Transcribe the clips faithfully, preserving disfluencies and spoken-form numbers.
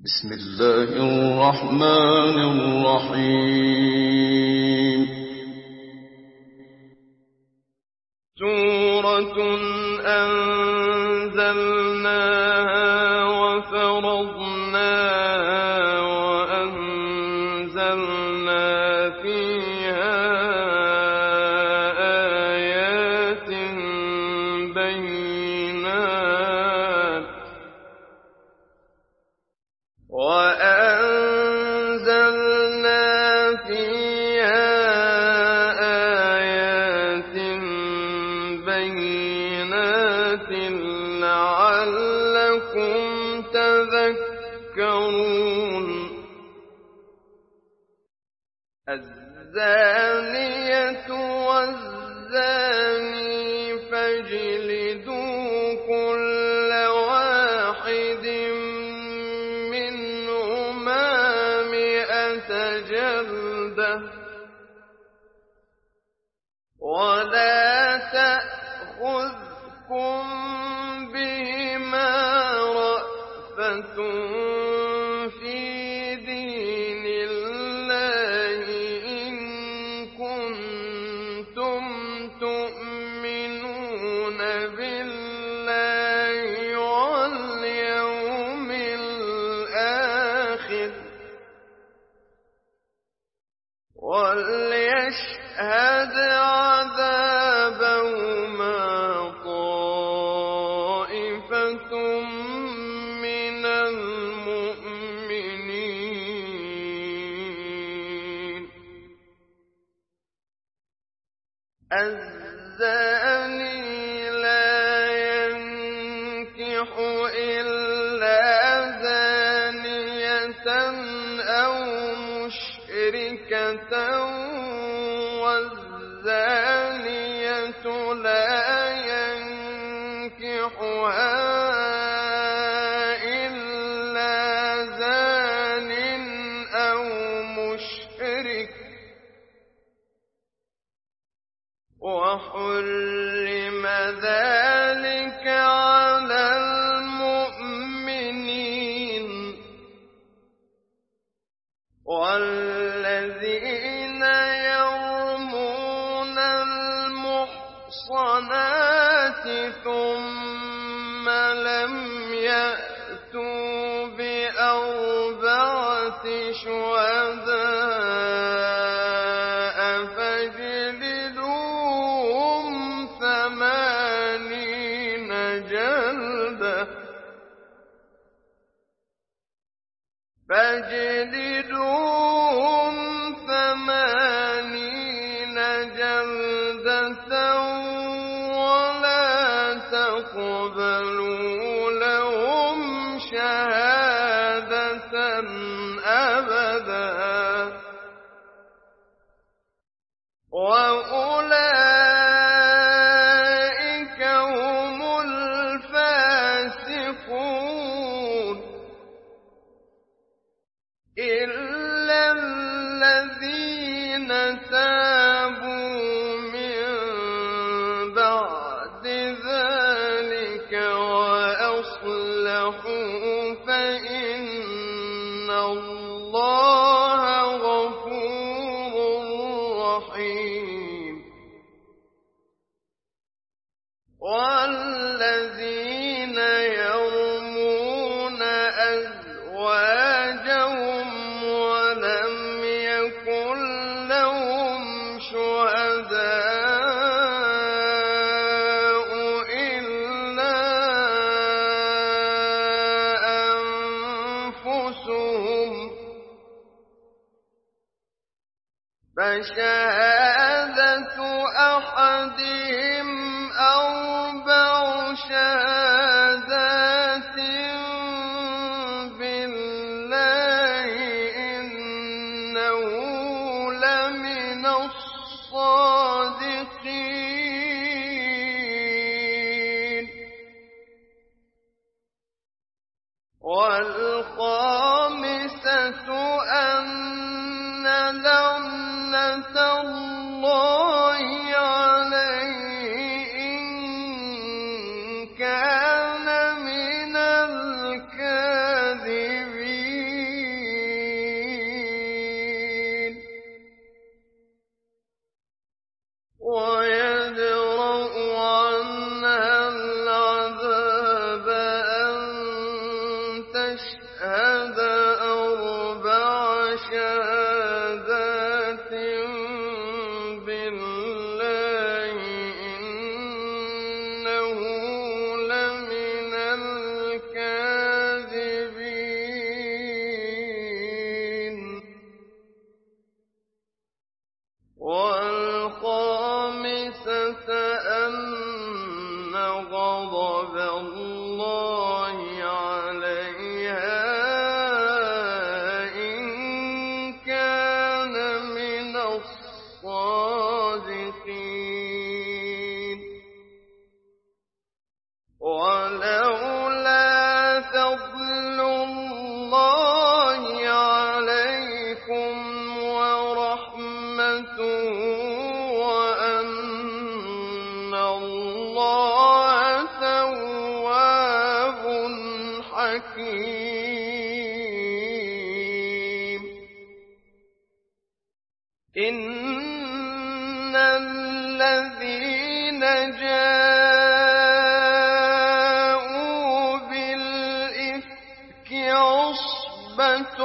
بسم الله الرحمن الرحيم. سورة أنزلناها وفرضناها وأنزلنا فيها آيات بينات وأنزلنا فيها آيات بينات لعلكم تذكرون. الزانية والزاني فاجلدوا كل واحد منهما مئة جلدة ولا تأخذكم بهما رأفة في دين الله إن كنتم تؤمنون بالله واليوم الآخر وليشهد عذابهما طائفة من المؤمنين. الزاني لا ينكح إلا زانية أو مشركة والزانية لا ينكحها إلا زان أو مشرك وحرم ذلك على المؤمنين. والذين يرمون المحصنات ثم لم يأتوا بأربعة شهداء فاجلدوهم ثمانين جلدة فاجلدوهم ثمانين جلدة ولا تقبلوا لهم شهادة أبدا وأولئك هم الفاسقون إلا الذين تابوا من بعد ذلك وأصلحوا فإن الله غفور رحيم. والذين يرمون أزواجهم ولم يكن لهم شهداء إلا أنفسهم فشهادة أحدهم أربع شهادات بالله إنه لمن الصادقين. والخامسة أن لعنة الله يشهد أربع شهادات بالله إنه لمن الكاذبين والخامسة أن غضب الله عليها إن كان من الصادقين ولولا فضل الله عليكم ورحمته وأن الله تواب حكيم إن الذين جاءوا بالإفك عصبة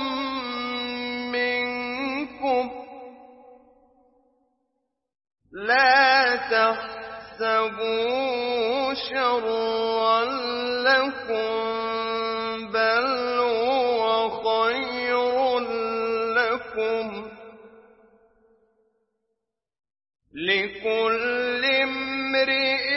منكم لا تحسبوا شرا لكم بل هو خير لكم لكل امرئ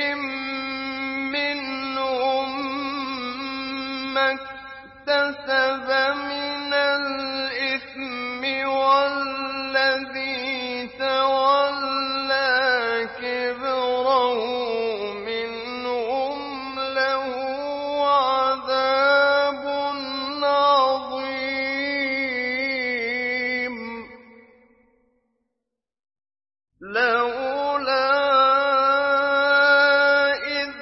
منهم ما اكتسب من الإثم والذي تولى كبره منهم له عذاب عظيم لولا إذ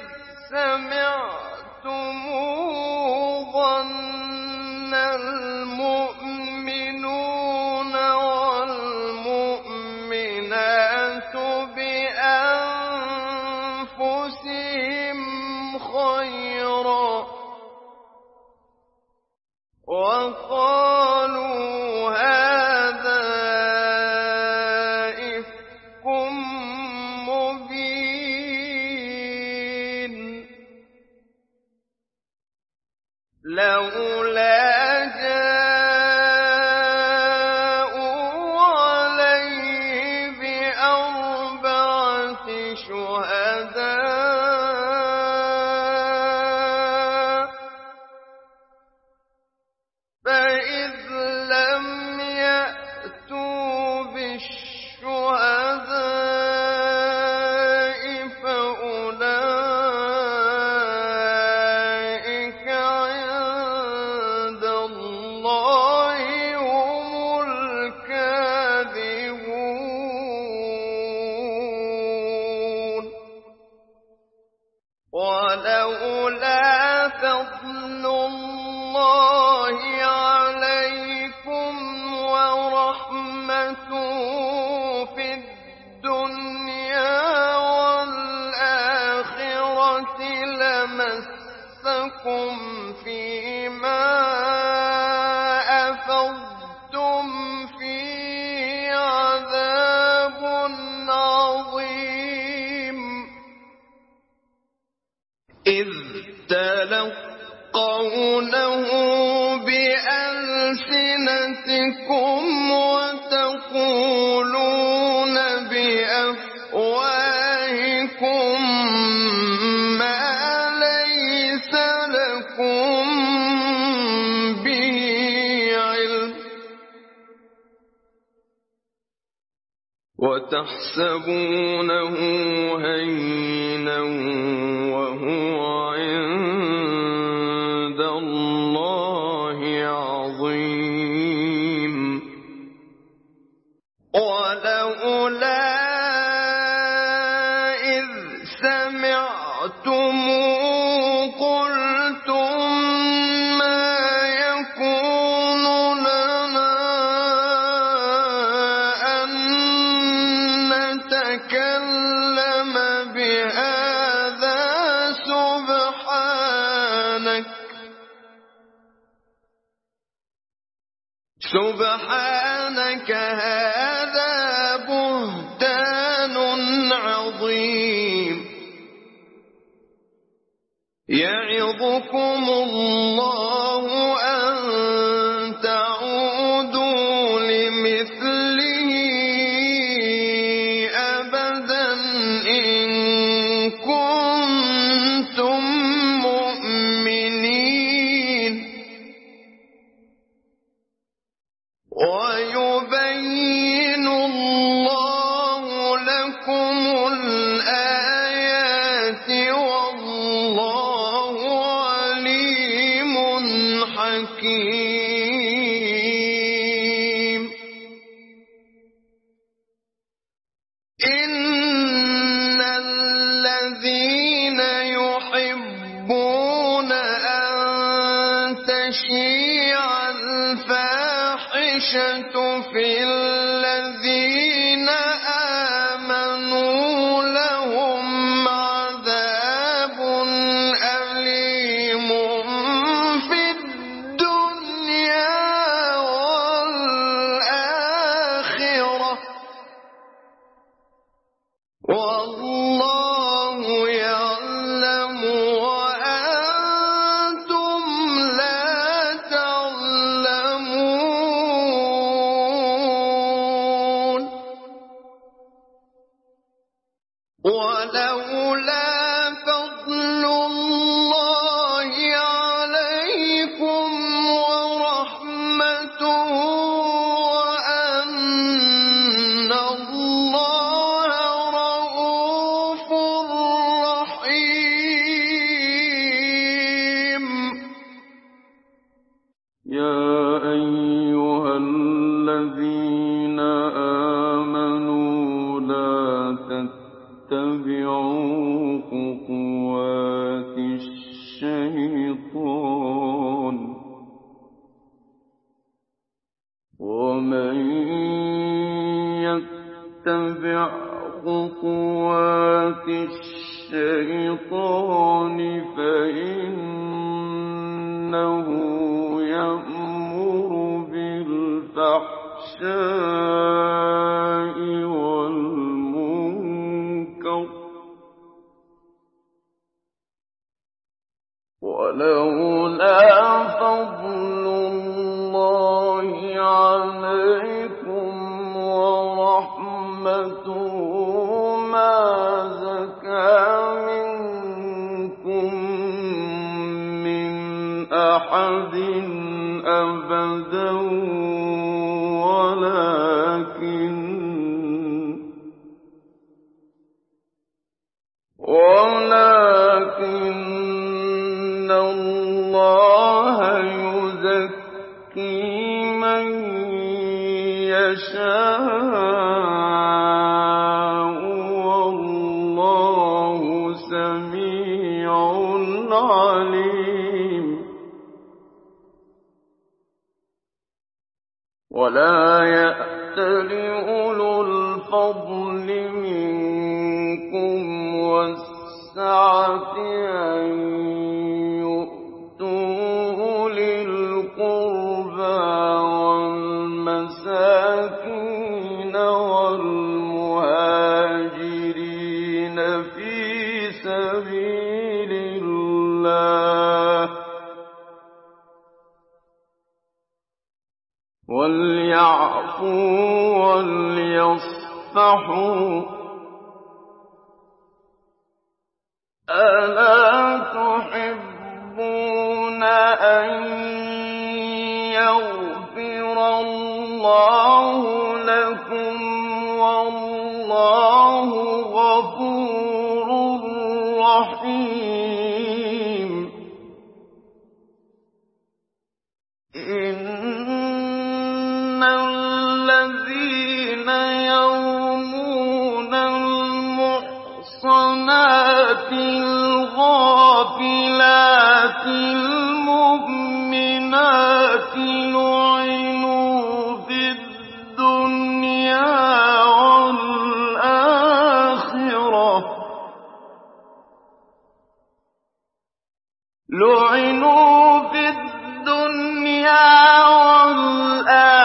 سمعتموه ظن المؤمنون والمؤمنات بأنفسهم خيرا وقالوا هذا إفك مبين لولا جاءوا عليه بأربعة شهداء فإذ لم يأتوا بالشهداء فأولئك عند الله هم الكاذبون ولولا فضل الله عليكم ورحمته في الدنيا والآخرة لمسكم فيما أفضتم فيه عذاب عظيم إذ تلقونه بألسنتكم وتقولون بأفواهكم ما ليس لكم به علم وتحسبونه هينا وهو عند الله عظيم ولولا إذ سمعتموه قلتم ما يكون لنا أن نتكلم بهذا سبحانك هذا بهتان عظيم يعظكم الله أن تعودوا لمثله أبدا إن كنتم مؤمنين ويبين الله لكم الآيات والله عليم حكيم إن الذين يحبون أن تشيع الفاحشة في الذين آمنوا لهم عذاب أليم في الدنيا والآخرة والله يعلم وأنتم لا تعلمون ولولا فضل الله عليكم ورحمته وأن الله رؤوف رحيم يا أيها الذين آمنوا لا تتبعوا خطوات الشيطان ومن يتبع خطوات الشيطان فإنه يأمر بالفحشاء والمنكر ولولا فضل الله عليكم ورحمته ما زكى منكم من أحد أبدا ولكن ولكن الله يزكي من يشاء والله سميع عليم ولا يأتل أولو الفضل منكم والسعة أن يؤتوا أولي القربى والمساكين والمهاجرين في سبيل الله وليعفوا وليصفحوا ألا تحبون أن يغفر الله لكم والله غفور رحيم إن الذين يرمون المحصنات الغافلات المؤمنات لعنوا في الدنيا والآخرة لعنوا في الدنيا والآخرة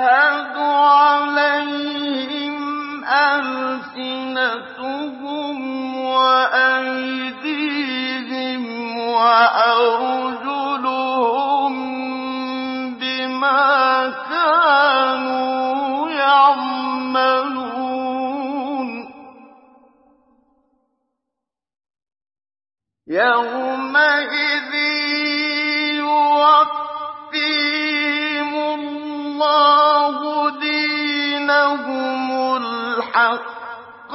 تَشْهَدُ عَلَيْهِمْ أَلْسِنَتُهُمْ وَأَيْدِيهِمْ وَأَرْجُلُهُم بِمَا كَانُوا يَعْمَلُونَ يَوْمَئِذٍ يُوَفِّيهِمُ اللَّهُ دِينَهُمُ الْحَقَّ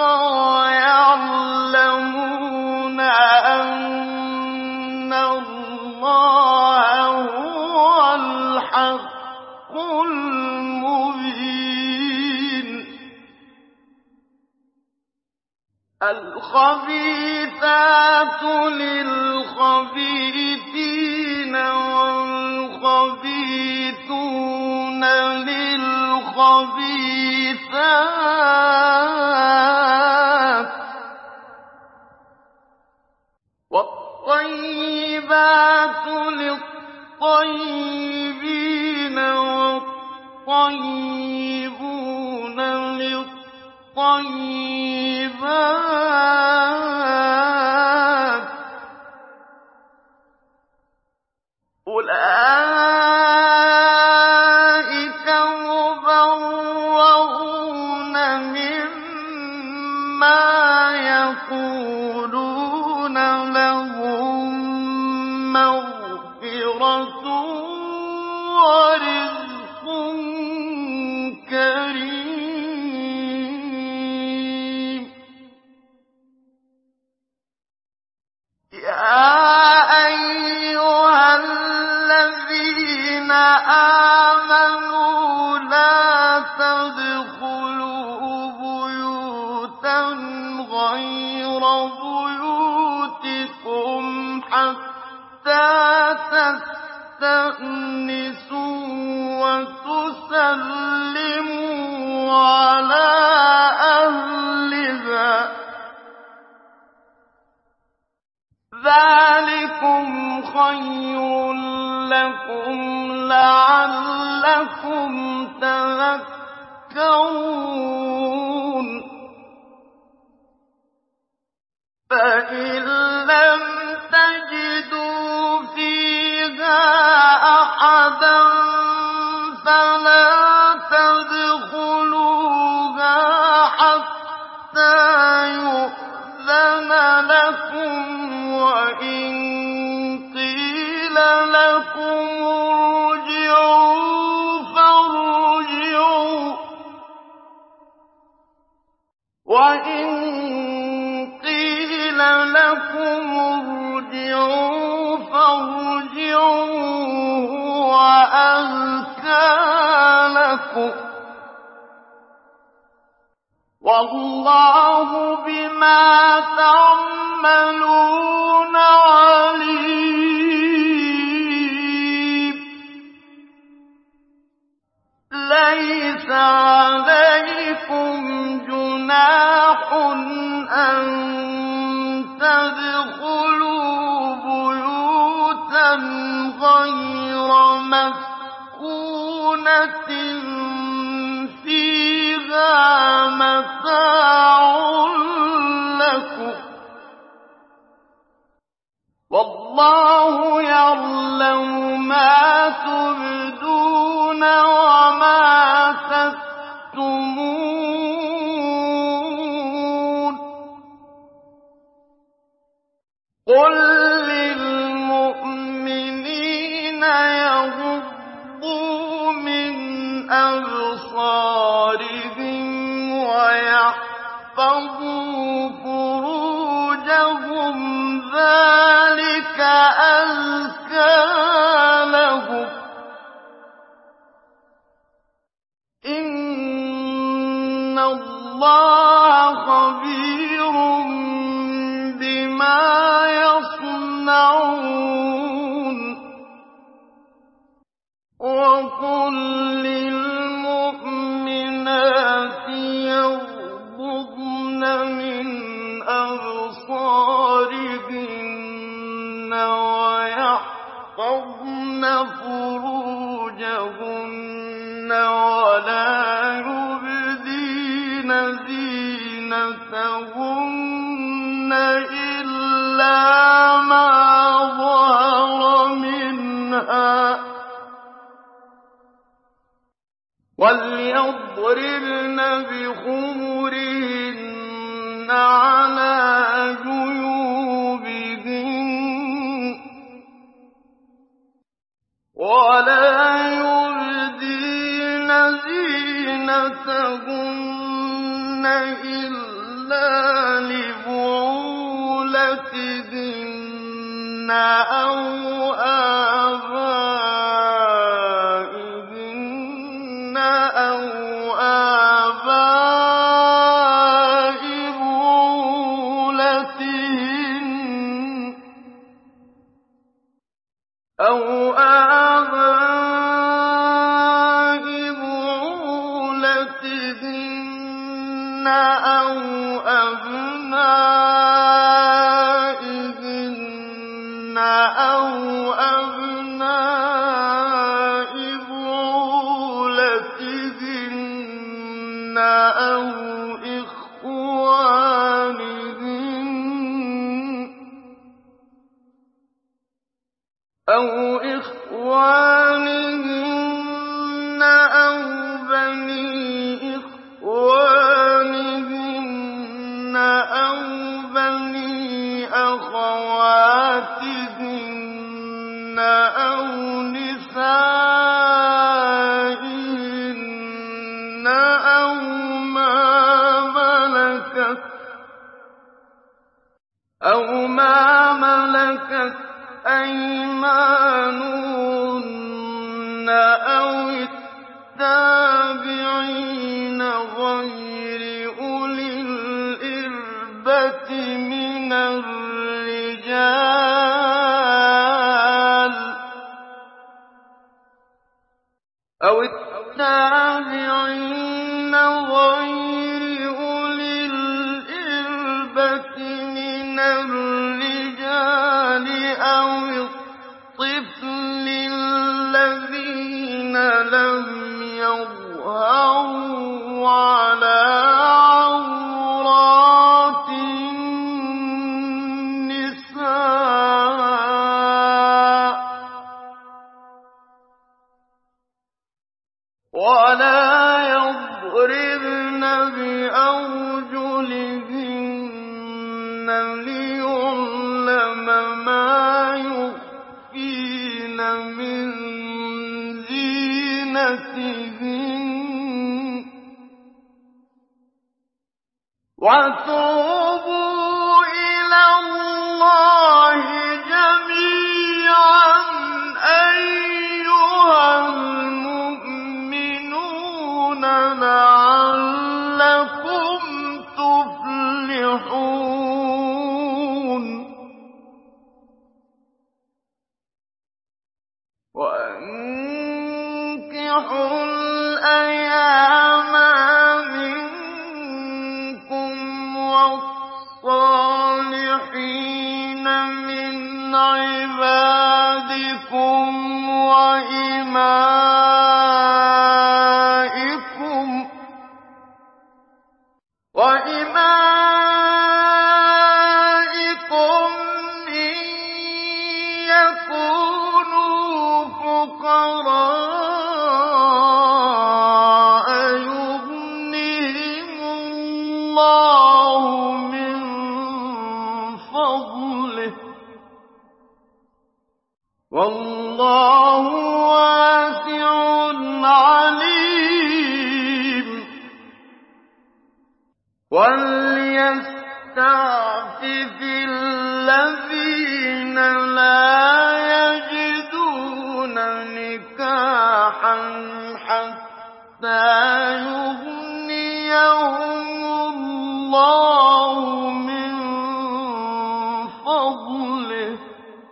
وَيَعْلَمُونَ أَنَّ اللَّهَ هُوَ الْحَقُّ الْمُبِينُ الْخَبِيثَاتُ لِلْخَبِيثِينَ وَالْخَبِيثُونَ لِلْخَبِيثَاتِ وَالطَّيِّبَاتُ لِلطَّيِّبِينَ وَالطَّيِّبُونَ لِلطَّيِّبَاتِ أُولَٰئِكَ مُبَرَّءُونَ مِمَّا يَقُولُونَ لَهُم مَّغْفِرَةٌ وَرِزْقٌ كَرِيمٌ يَا أَيُّهَا الَّذِينَ آمَنُوا لَا تَدْخُلُوا بُيُوتًا غَيْرَ بُيُوتِكُمْ حَتَّىٰ تَسْتَأْنِسُوا وَتُسَلِّمُوا عَلَىٰ أَهْلِهَا ۚ ذَٰلِكُمْ خَيْرٌ لَّكُمْ لَعَلَّكُمْ تَذَكَّرُونَ فَإِن لَّمْ تَجِدُوا فِيهَا أَحَدًا فَلَا تَدْخُلُوهَا حَتَّىٰ يُؤْذَنَ لَكُمْ ۖ وَإِن قِيلَ لَكُمُ ارْجِعُوا فَارْجِعُوا ۖ وَإِن قِيلَ لَكُمُ ارْجِعُوا فَارْجِعُوا هُوَ أَزْكَىٰ لَكُمْ ۚ وَاللَّهُ بِمَا تَعْمَلُونَ عَلِيمٌ لَّيْسَ عَلَيْكُمْ جُنَاحٌ أَن تَدْخُلُوا بُيُوتًا غَيْرَ مَسْكُونَةٍ فِيهَا مَتَاعٌ لَّكُمْ ۚ وَاللَّهُ يَعْلَمُ مَا تُبْدُونَ وَمَا تَكْتُمُونَ قُل لِّلْمُؤْمِنِينَ يَغُضُّوا مِنْ أَبْصَارِهِمْ وَيَحْفَظُوا فُرُوجَهُمْ ۚ ذَٰلِكَ أَزْكَىٰ لَهُمْ ۗ إِنَّ اللَّهَ خَبِيرٌ بِمَا يَصْنَعُونَ وَقُل لِّلْمُؤْمِنَاتِ يَغْضُضْنَ مِنْ أَبْصَارِهِنَّ وَيَحْفَظْنَ فُرُوجَهُنَّ وَلَا إِلَّا مَا ظَهَرَ مِنْهَا ۚ وَلْيَضْرِبْنَ بِخُمُرِهِنَّ عَلَىٰ جُيُوبِهِنَّ وَلَا يُبْدِينَ زِينَتَهُنَّ إِلَّا لِبُعُولَتِهِنَّ أَوْ آبَائِهِنَّ أَوْ آبَاءِ بُعُولَتِهِنَّ أَوْ آبَاءِ بُعُولَتِهِنَّ أَوْ أَبْنَائِهِنَّ أَوْ أَبْنَاءِ بُعُولَتِهِنَّ أَوْ إِخْوَانِهِنَّ أَوْ إِخْوَانِهِنَّ أَوْ بَنِي إِخْوَانِهِنَّ أَوْ بَنِي أَخَوَاتِهِنَّ أَوْ نِسَائِهِنَّ أَوْ مَا مَلَكَتْ أَوْ مَا مَلَكَتْ أَيْمَانُهُنَّ أَوِ التَّابِعِينَ غَيْرِ أُولِي الْإِرْبَةِ مِنَ الرِّجَالِ أَوِ التَّابِعِينَ غَيْرِ أُولِي الْإِرْبَةِ مِنَ الرِّجَالِ أَوِ الطِّفْلِ الَّذِينَ لَمْ يَظْهَرُوا عَلَىٰ عَوْرَاتِ النِّسَاءِ ۖ وَلَا يَضْرِبْنَ بِأَرْجُلِهِنَّ لِيُعْلَمَ مَا يُخْفِينَ مِن زِينَتِهِنَّ ۚ وَتُوبُوا إِلَى اللَّهِ جَمِيعًا أَيُّهَا الْمُؤْمِنُونَ لَعَلَّكُمْ تُفْلِحُونَ وَأَنكِحُوا الْأَيَامَ مِنكُمْ وَالصَّالِحِينَ مِنْ عِبَادِكُمْ وَإِمَائِكُمْ وَإِمَائِكُمْ إِن يَكُونُوا فُقَرَاءَ يُغْنِهِمُ اللَّهُ مِن فَضْلِهِ ۗ وَاللَّهُ وَاسِعٌ عَلِيمٌ. وَلْيَسْتَعْفِفِ الَّذِينَ لَا يَجِدُونَ نِكَاحًا حَتَّىٰ يُغْنِيَهُمُ اللَّهُ مِن فَضْلِهِ ۗ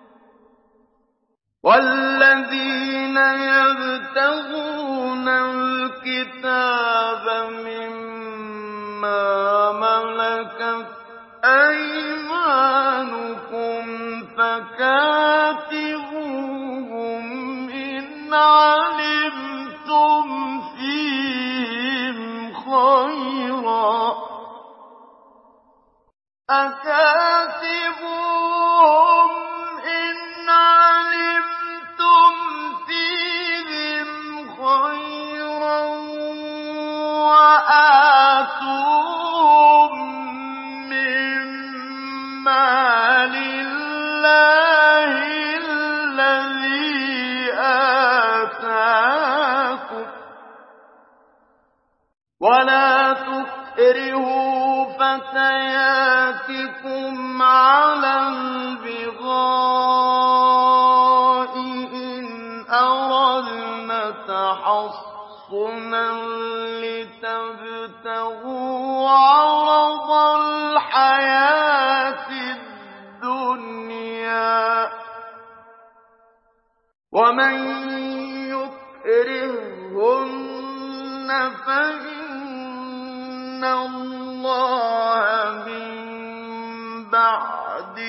وَالَّذِينَ يَبْتَغُونَ الْكِتَابَ مِمَّا مَلَكَتْ أَيْمَانُكُمْ فَكَاتِبُوهُمْ إِنْ عَلِمْتُمْ فِيهِمْ خَيْرًا ۖ أَكَاتِبُوهُمْ وآتوهم من مال الله الذي آتاكم ولا تكرهوا فتياتكم على البغاء إن أردنا تحصنا لتبتغوا عرض الحياة الدنيا ومن يكرههن فإن الله من بعد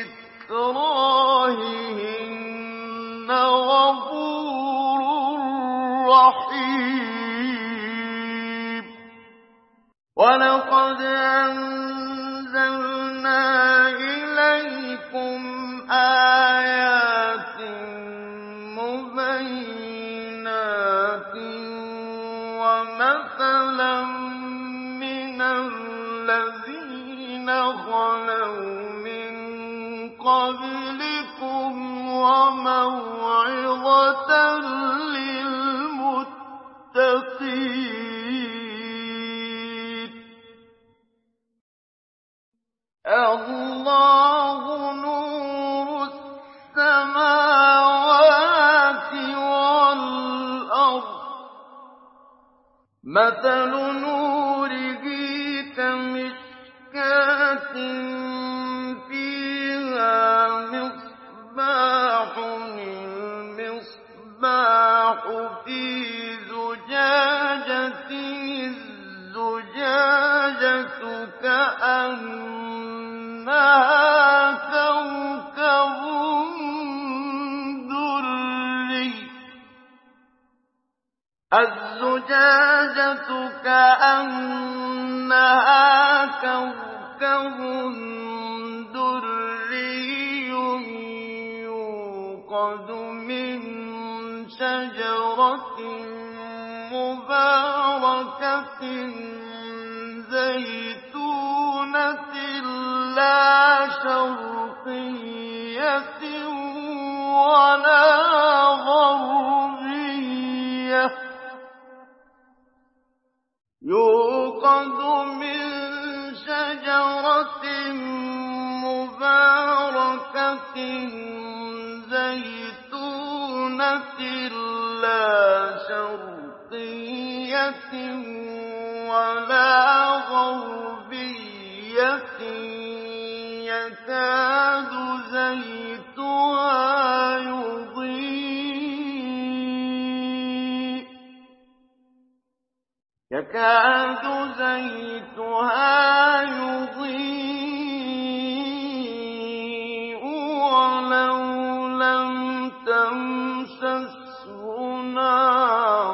إكراههن غفور رحيم ولقد أنزلنا إليكم آيات مبينات ومثلا من الذين خلوا من قبلكم وموعظة للمتقين الله نور السماوات والأرض مثل نوره كمشكاة فيها مصباح المصباح في زجاجة الزجاجة كأنها كوكب دري الزجاجة كأنها كوكب دري يوقد من شجرة مباركة زيتونة لا شرقية ولا غربية يوقد من شجرة مباركة زيتونة لا شرقية ولا غربية يكاد زيتها يضيء يكاد زيتها يضيء ولو لم تمسسه نار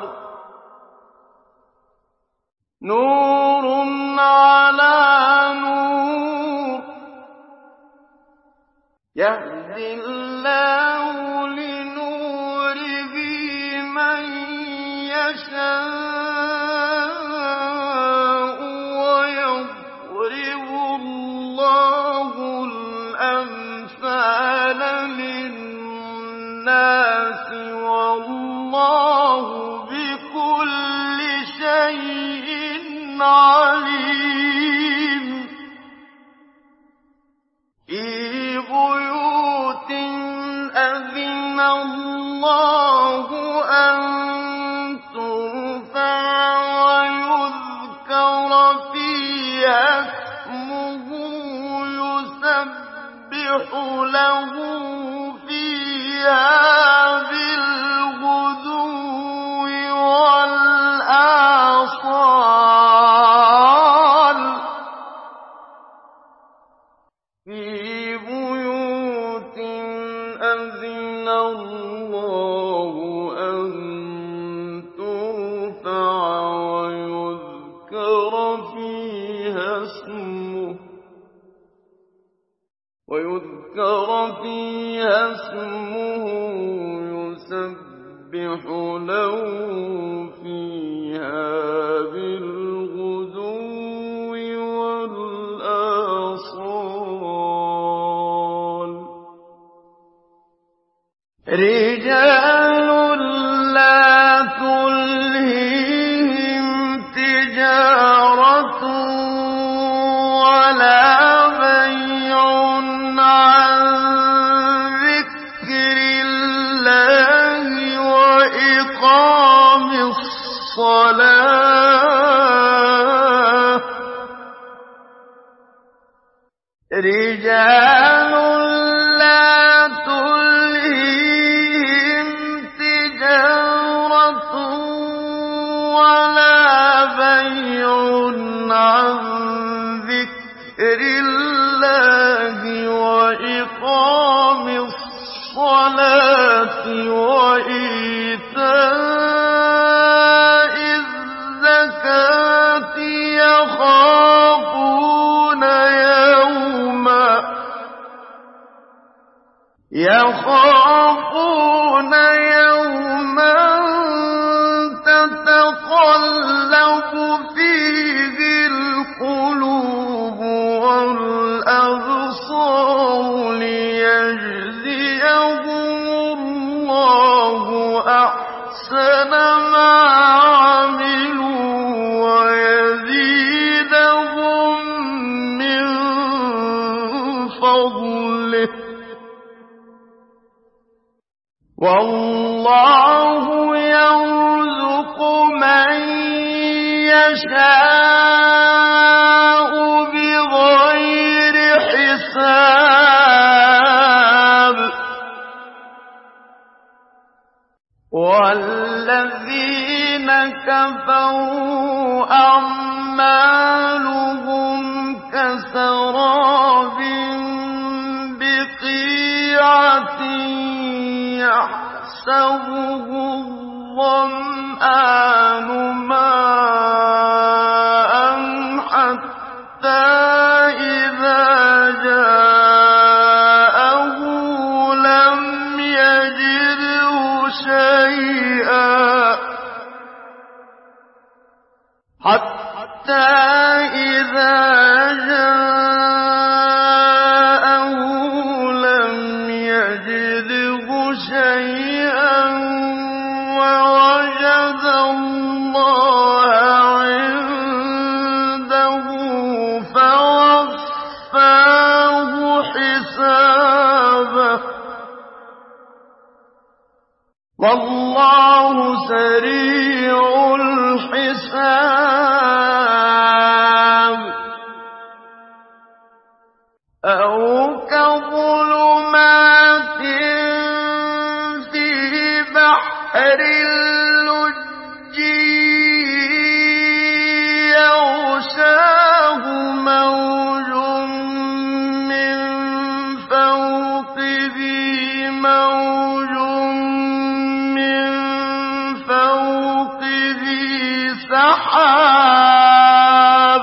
نور على نور يهدي الله لنوره من يشاء ويضرب الله الأمثال للناس والله بكل شيء عليم في بيوت أذن الله أن ترفع ويذكر فيها اسمه يسبح له فيها بالغدو والآصال في بيوت أذن الله أن ترفع ويذكر فيها اسمه ويذكر فيها اسمه يسبح له فيها بالغدو رجال لا تلهيهم تجارة ولا بيع عن ذكر الله وإقام الصلاة رجال لا تلهيهم تجارة ولا بيع عن ذكر الله وإقام الصلاة وإيتاء الزكاة يخافون يوما يخافون يوما تتقلب فيه القلوب والأبصار ليجزيهم الله أحسن ما عملوا ويزيدهم من فضله والله يرزق من يشاء بغير حساب والذين كفروا أعمالهم كسراب بقيعة يحسبه الظمآن ماء حتى إذا جاءه لم يجده شيئا حتى إذا جاءه لم يجده شيئا ووجد الله عنده فوفاه حسابه والله سريع الحساب أو كظلمات في بحر اللجي يغشاه موج من فوقه موج من فوقه سحاب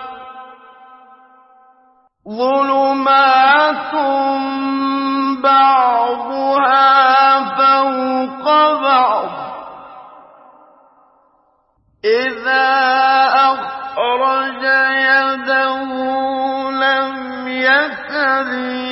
ظلمات بعضها فوق بعض إذا أخرج يده لم يكد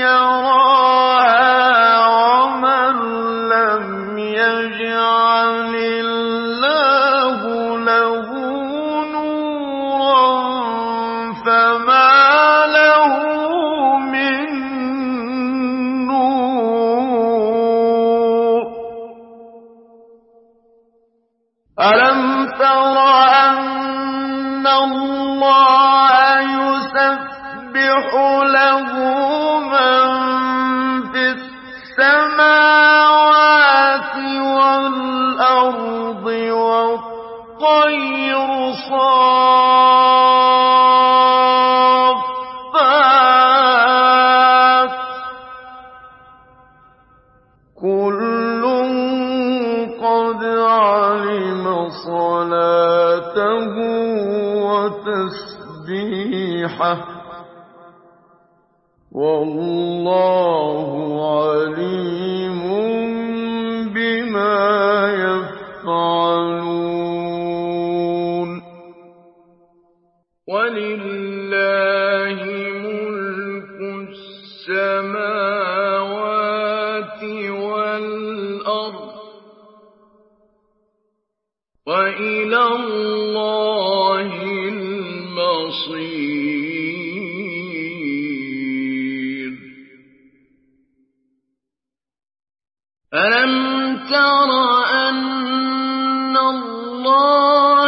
يراها ومن لم يجعل الله له نورا فما له من نور ألم تر أن الله يسبح له من في السماوات والأرض والطير صافات كل قد علم صلاته وتسبيحه والله عليم بما يفعلون ولله ملك السماوات والأرض وإلى الله المصير. ألم تر أن الله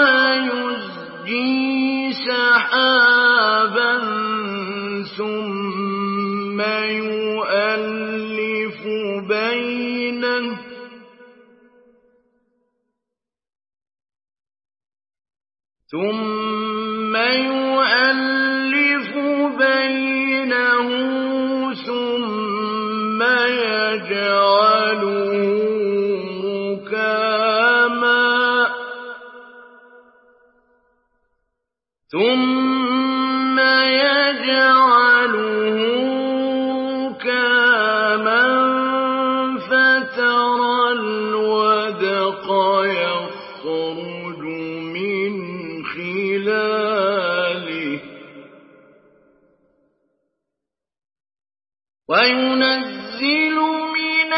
يزجي سحابا ثم يؤلف بينه ثم يؤلف بينه ثم يجعله ركاما ثم يجعله ركاما فترى الودق يخرج من خلاله وينزل من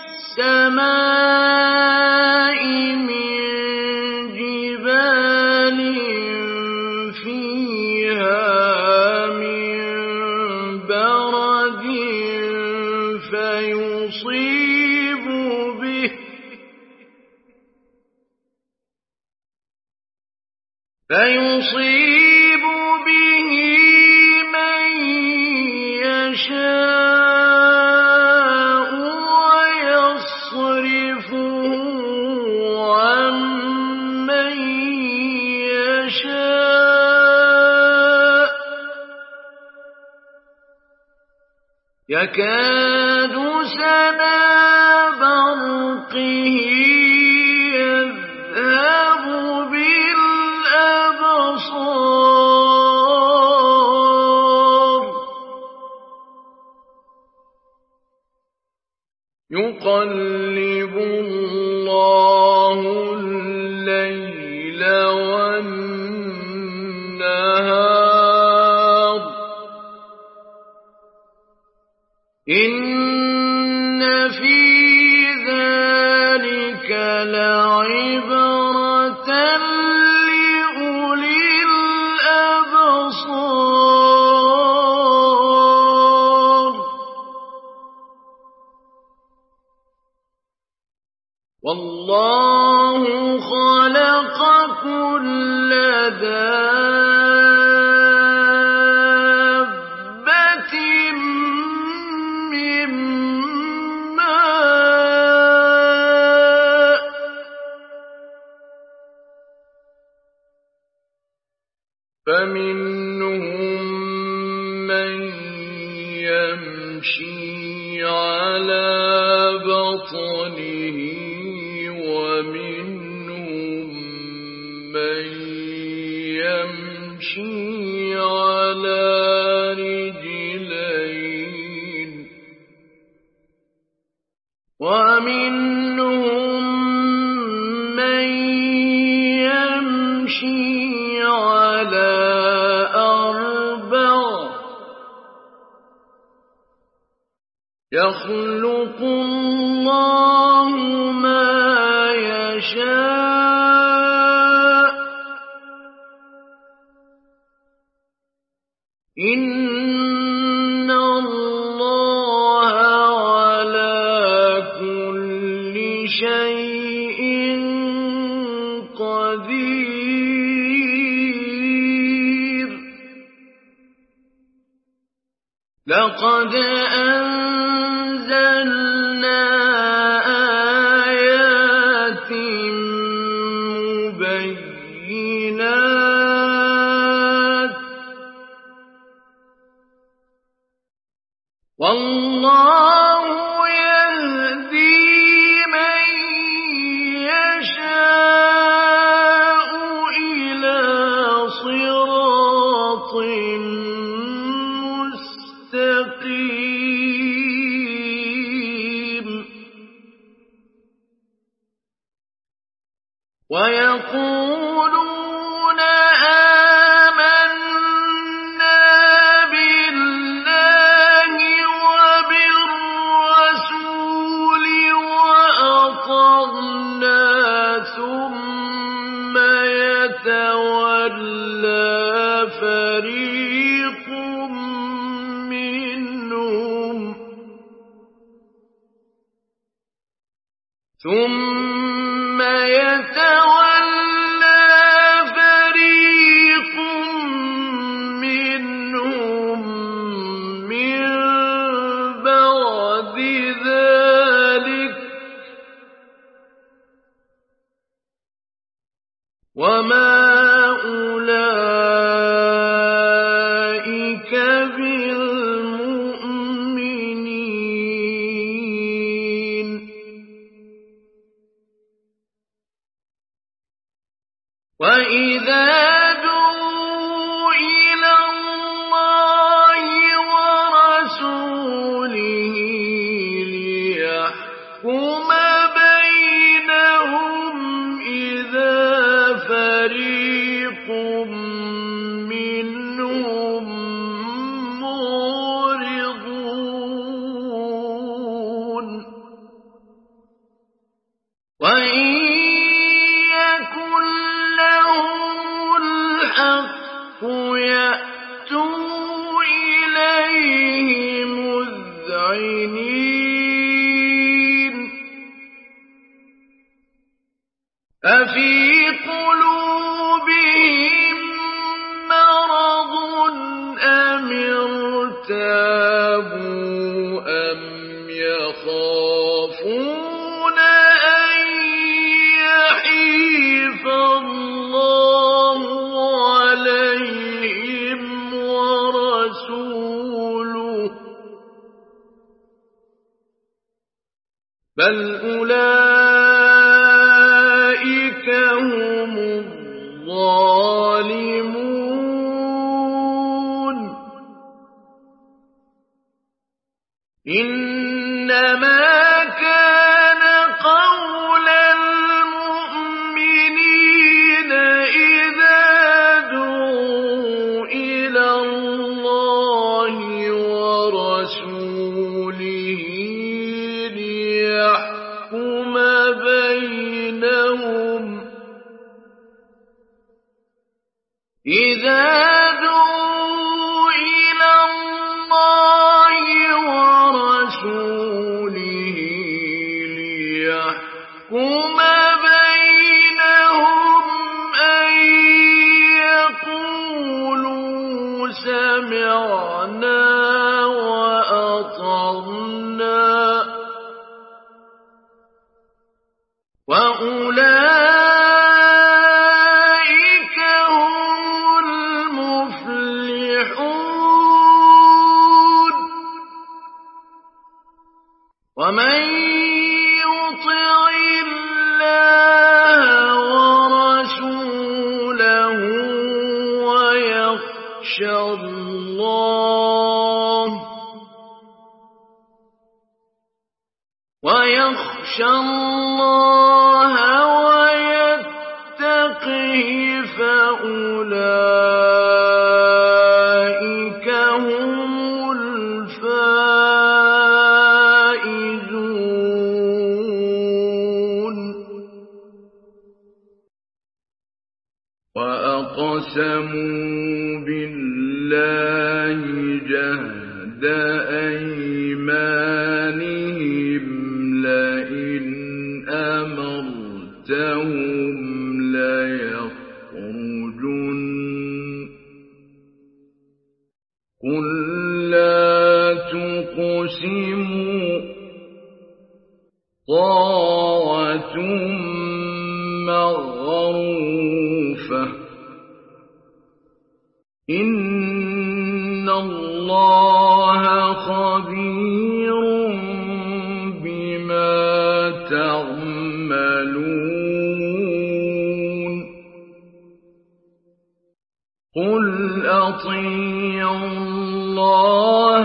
السماء من جبال فيها من برد فيصيب به فيصيب به من يشاء ويصرفه عن من يشاء يكاد سنا برقه يذهب بالأبصار يقلب الله الليل والنهار إن في ذلك لعبرة لأولي الأبصار والله خلق كل دابة من ماء فمنهم من يمشي على بطنه ومنهم من يمشي على رجلين ومنهم من يمشي على أربع يخلق الله ما يشاء إن الله على كل شيء قدير لقد أنزلنا آيات مبينات والله يهدي من يشاء إلى صراط مستقيم ويقولون آمنا بالله وبالرسول ثم يتولى فريق منهم من بعد ذلك وما أولئك بالمؤمنين. وإذا دعوا إلى الله ورسوله ليحكم بينهم إذا فريق منهم معرضون. وإن يكن لهم الحق يأتوا إليه مذعنين. أفي قلوبهم مرض أم ارتابوا أم يخافون أن يحيف الله عليهم ورسوله بل أولئك هم الظالمون. إنما كان قول المؤمنين إذا دعوا إلى الله ورسوله ليحكم بينهم إذا دعوا إلى الله ورسوله ليحكم بينهم أن يقولوا سمعنا وأطعنا وأولئك هم المفلحون. ومن يطع الله ورسوله ويخشى الله ويخشى الله ويتقه فأولئك هم الفائزون. وأقسموا بالله جهد أيمانهم لئن أمرتهم ليخرجن قل لا تقسموا طاعة معروفة إن الله خبير بما تعملون. قل أطيعوا الله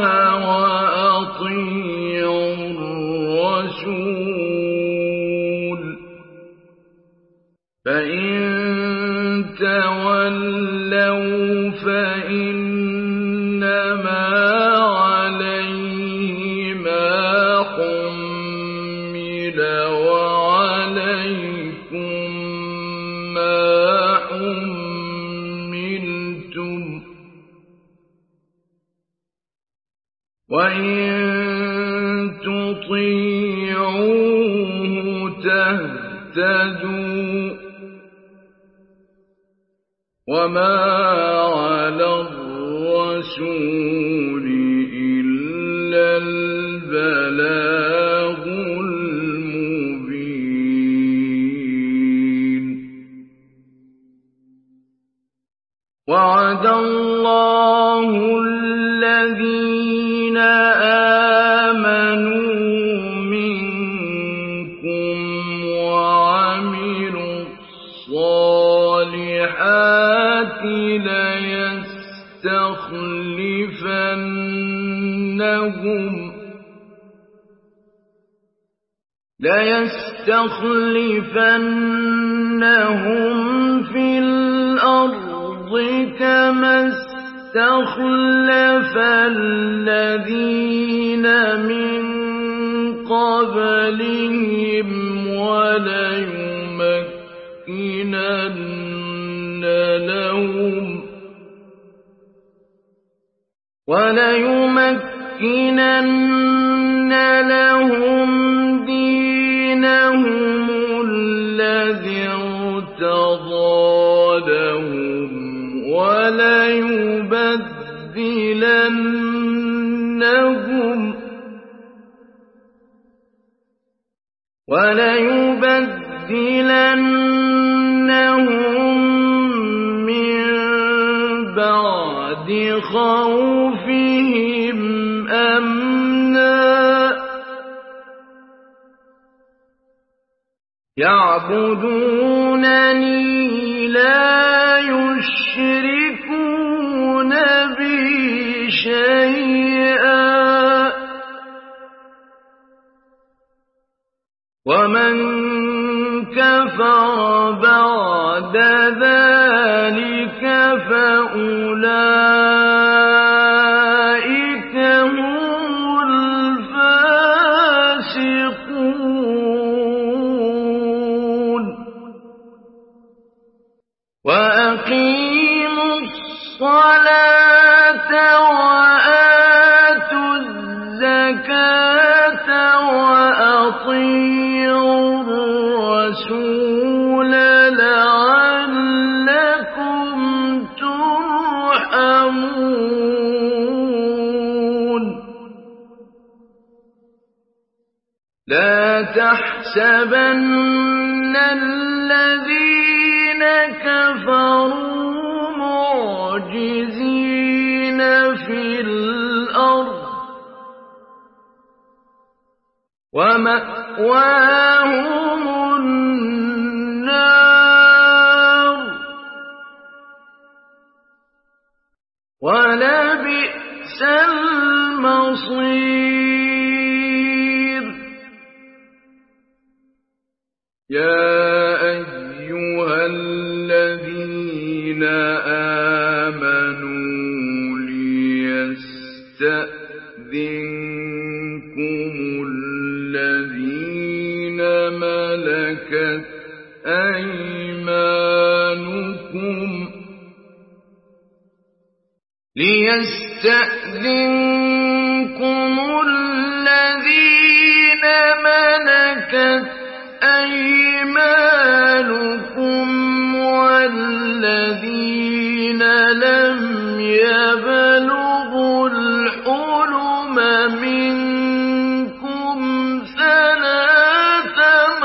وأطيعوا الرسول فإن تولوا فإنما عليه ما حمل وعليكم ما حملتم وإن تطيعوه اهْتَدُوا وَمَا عَلَى الرَّسُولِ إِلَّا الْبَلَاغُ الْمُبِينُ وَعَدَ اللَّهُ الَّذِينَ آمَنُوا مِنكُمْ وَعَمِلُوا الصَّالِحَاتِ لَيَسْتَخْلِفَنَّهُمْ لَيَسْتَخْلِفَنَّهُمْ فِي الْأَرْضِ كَمَا اسْتَخْلَفَ الَّذِينَ مِن قَبْلِهِمْ وَلَيُمَكِّنَنَّ لَهُمْ وَلَيُمَكِّنَنَّ لَهُمْ دِينَهُمُ الَّذِي ارْتَضَىٰ لَهُمْ وَلَيُبَدِّلَنَّهُمْ وَلَيُبَدِّلَنَّهُم مِّن بَعْدِ خَوْفِهِمْ أَمْنًا يَعْبُدُونَنِي لَا يُشْرِكُونَ بِي شَيْئًا وَمَن كَفَرَ بَعْدَ ذَلِكَ فَأُولَٰئِكَ هُمُ الْفَاسِقُونَ وَأَقِيمُوا الصَّلَاةَ وَآتُوا الزَّكَاةَ وَأَطِيعُوا الرَّسُولَ لَعَلَّكُمْ تُرْحَمُونَ لَا تَحْسَبَنَّ الَّذِينَ كَفَرُوا مُعْجِزِينَ فِي الْأَرْضِ وَمَأْوَاهُمُ النَّارُ وَلَبِئْسَ الْمَصِيرُ يَا أَيُّهَا الَّذِينَ آمَنُوا لِيَسْتَأْذِنكُمُ الَّذِينَ مَلَكَتْ أَيْمَانُكُمْ لِيَسْتَأْذِنكُمُ الَّذِينَ مَلَكَتْ أَيْمَانُكُمْ وَالَّذِينَ لَمْ يَبْلُغُوا الْحُلُمَ مِنكُمْ ثَلَاثَ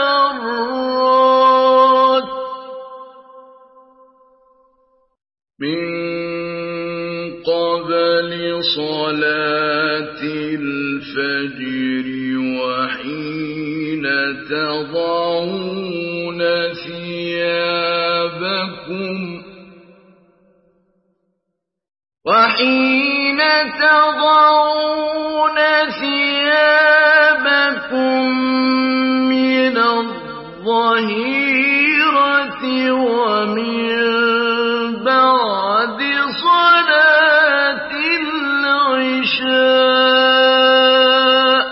مَرَّاتٍ مِّن قَبْلِ صَلَاةِ الْفَجْرِ وَحِينَ تَضَعُونَ ثِيَابَكُمْ وَحِينَ تَضَعُونَ ثِيَابَكُم مِّنَ الظَّهِيرَةِ وَمِن بَعْدِ صَلَاةِ الْعِشَاءِ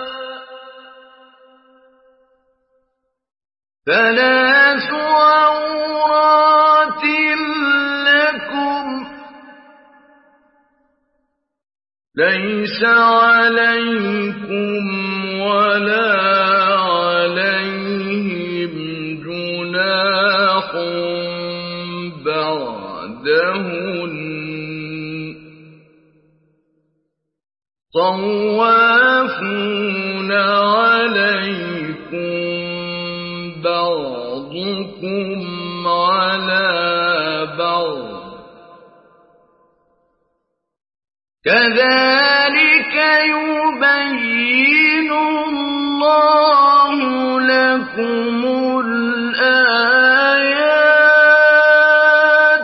ثَلَاثُ عَوْرَاتٍ لَّكُمْ لَيْسَ عَلَيْكُمْ وَلَا عَلَيْهِمْ جُنَاحٌ طوافون عليكم بعضكم على بعض كذلك يبين الله لكم الآيات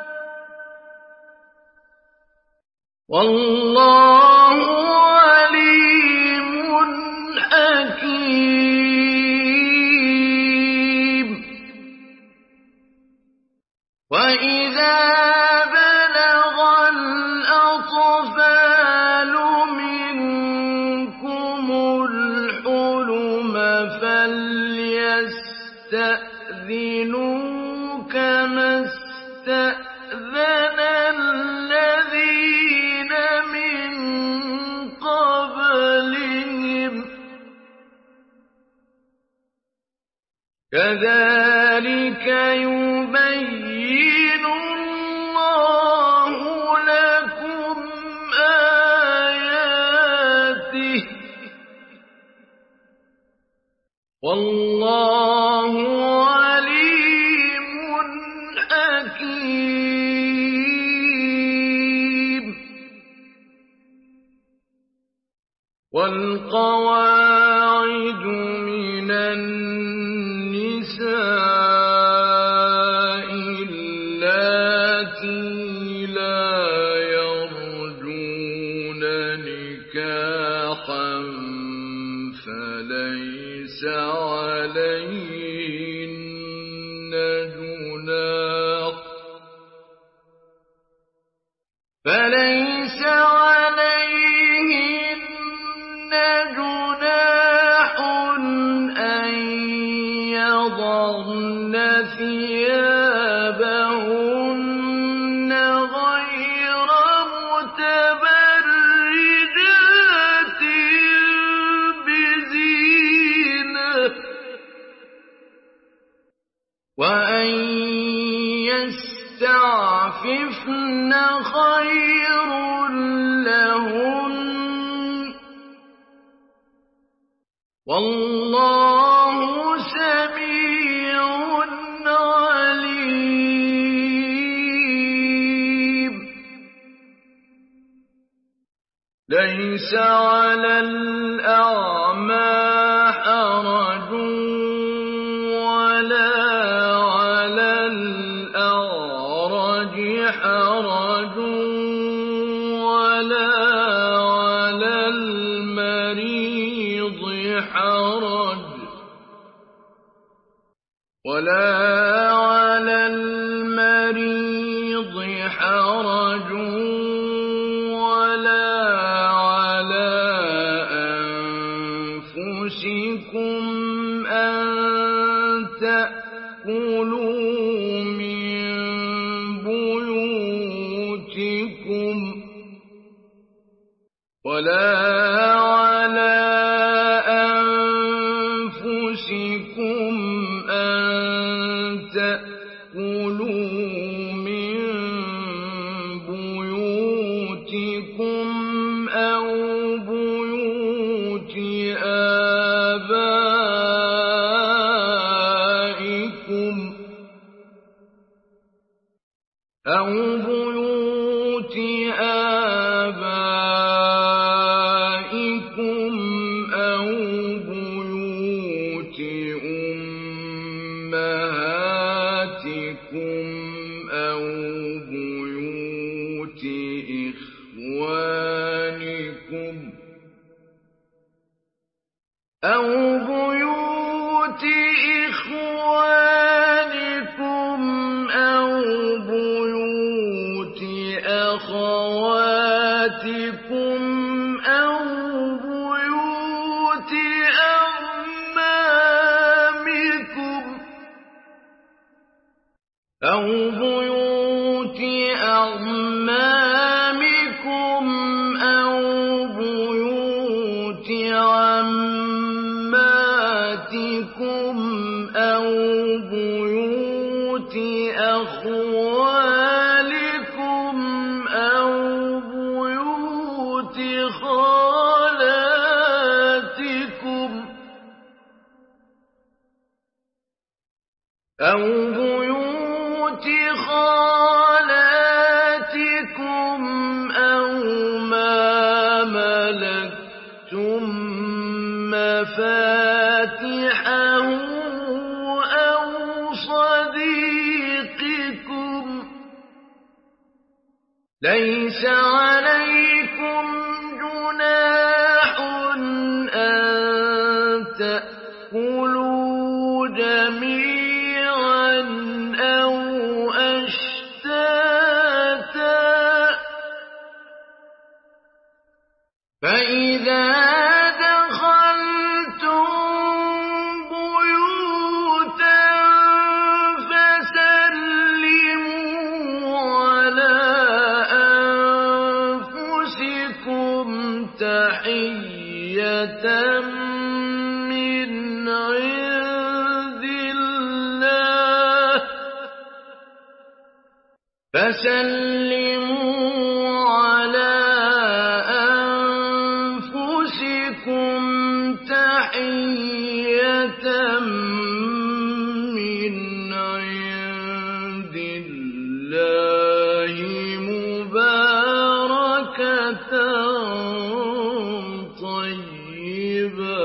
والله عليم حكيم. وإذا بلغ الأطفال منكم الحلم فليستأذنوا كما استأذن الذين من قبلهم كذلك يبين الله لكم آياته والله عليم حكيم. والقواعد من النساء اللاتي لا يرجون نكاحا فليس عليهن جناح فليس عليهن جناح أن يضعن ثيابهن غير متبرجات بزينة وأن يستعففن خير لهن والله سميع عليم. ليس على الأعمى حرج ولا على الأعرج حرج ولا على المريض حرج ولا على المريض حرج ولا على أنفسكم أن تأكلوا من بيوتكم ولا على أنفسكم أن تأكلوا من بيوتكم أو بيوت آبائكم أو بيوت آبائكم أو بيوت أمهاتكم أو بيوت إخوانكم أو بيوت إخوانكم أو بيوت أخواتكم أو بيوت أعمامكم أو بيوت أعمامكم أو بيوت عماتكم أو بيوت أخوالكم أو ما ملكتم مفاتحه أو صديقكم ليس عليكم جناح أن تأكلوا جميعا أو أشتاتا فإذا دخلتم بيوتا فسلموا على أنفسكم تحية من عند الله فسلموا على أنفسكم تحية من عند الله مباركة طيبة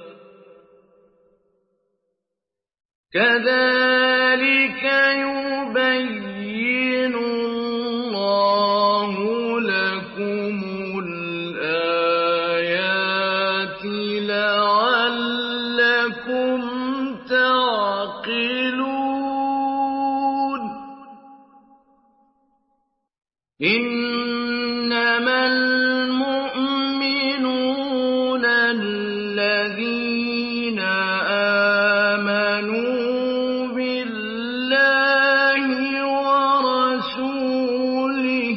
كذلك يبين الله لكم الآيات لعلكم تعقلون إنما المؤمنون الذين آمنوا بالله ورسوله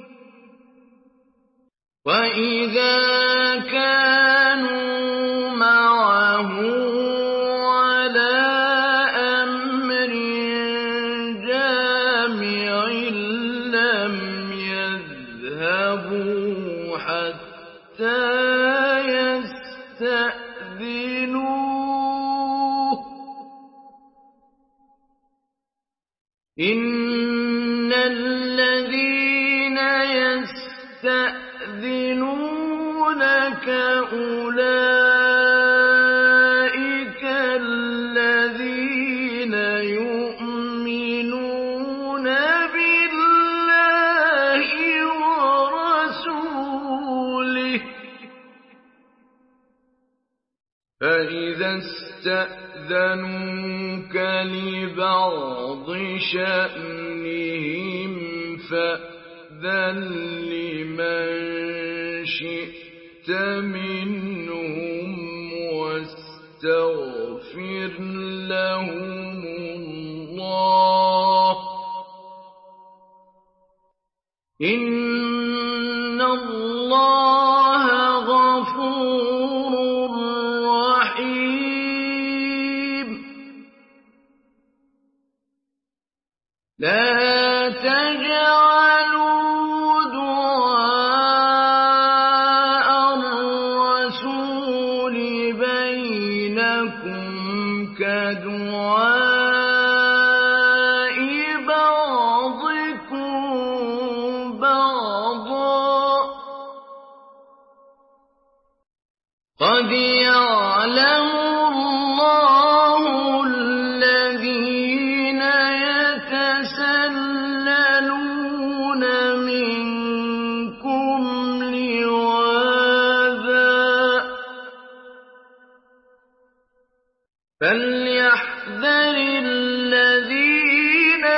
وإذا كانوا معه على أمر جامع لم يذهبوا حتى يستأذنوه إن الذين يستأذنونك أولئك الذين يؤمنون بالله ورسوله فإذا استأذنوك لبعض شأنهم فأذن لمن شئت منهم واستغفر لهم الله إن الله غفور رحيم لا تجعلوا دعاء الرسول بينكم كدعاء بعضكم بعضا قد يعلم الله الذين يتسللون منكم لواذا فليحذر الذين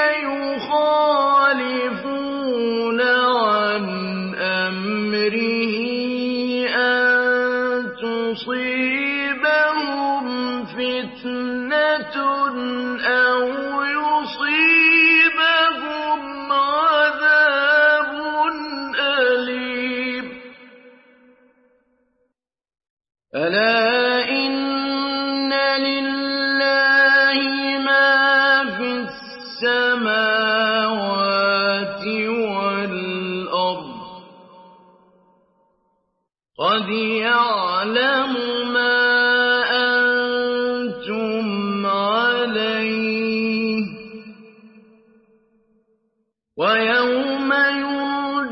يخالفون عن أمره أن تصيبهم فتنة أو يصيبهم عذاب أليم ألا إن لله ما في السماوات والأرض قد يعلم ما أنتم عليه ويوم يرجعون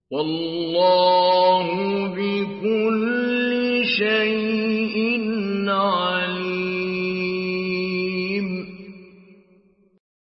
والله